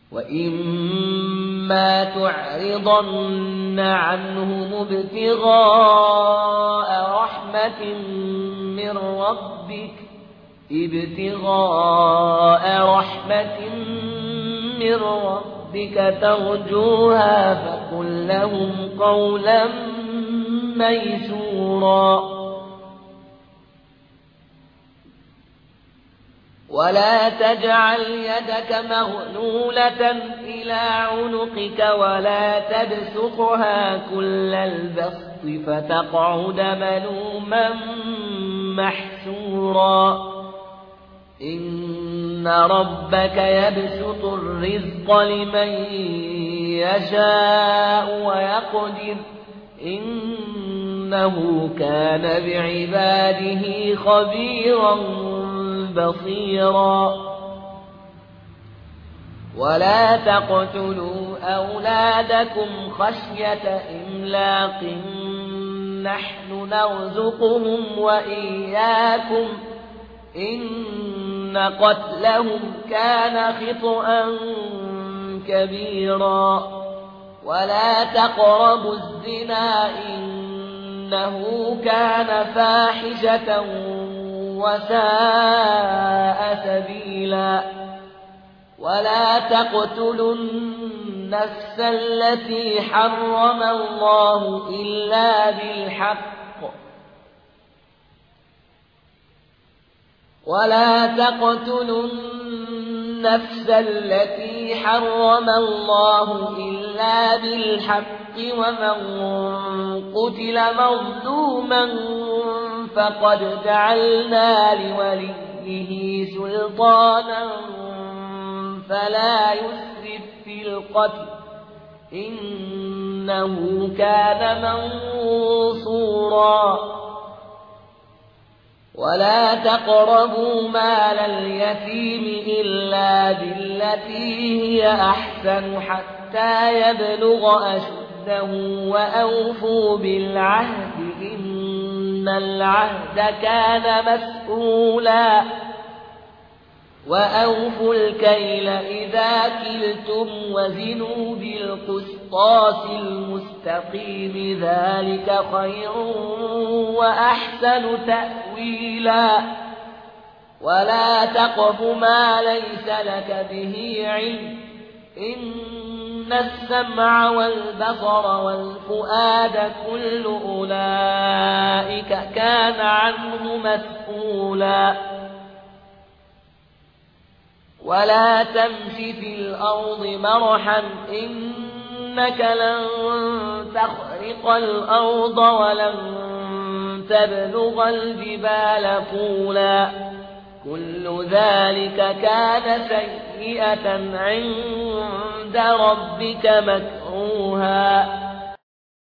وإما تعرضن عنهم ابتغاء رحمة من ربك ترجوها فقل لهم قولا ميسورا ولا تجعل يدك مغلولة إلى عنقك ولا تبسطها كل البسط فتقعد ملوما محسورا إن ربك يبسط الرزق لمن يشاء ويقدر إنه كان بعباده خبيرا بصيرا ولا تقتلوا أولادكم خشية إملاق نحن نرزقهم وإياكم إن قتلهم كان خطأ كبيرا ولا تقربوا الزنا إنه كان فاحشة وساء سبيلا ولا تقتلوا النفس التي حرم الله إلا بالحق ومن قتل مظلوما فقد جعلنا لوليه سلطانا فلا يسرف في القتل إنه كان منصورا ولا تقربوا مال اليتيم إلا بالتي هي أحسن حتى يبلغ أشده وأوفوا بالعهد إن العهد كان مسؤولا وأوفوا الكيل إذا كلتم وزنوا بالقسطاس المستقيم ذلك خير وأحسن تأويلا ولا تقف ما ليس لك به علم إن السمع والبصر والفؤاد كل أولئك كان عنه مسؤولا ولا تمش في الأرض مرحا إنك لن تخرق الأرض ولن تبلغ الجبال طولا كل ذلك كان سيئة عند ربك مكروها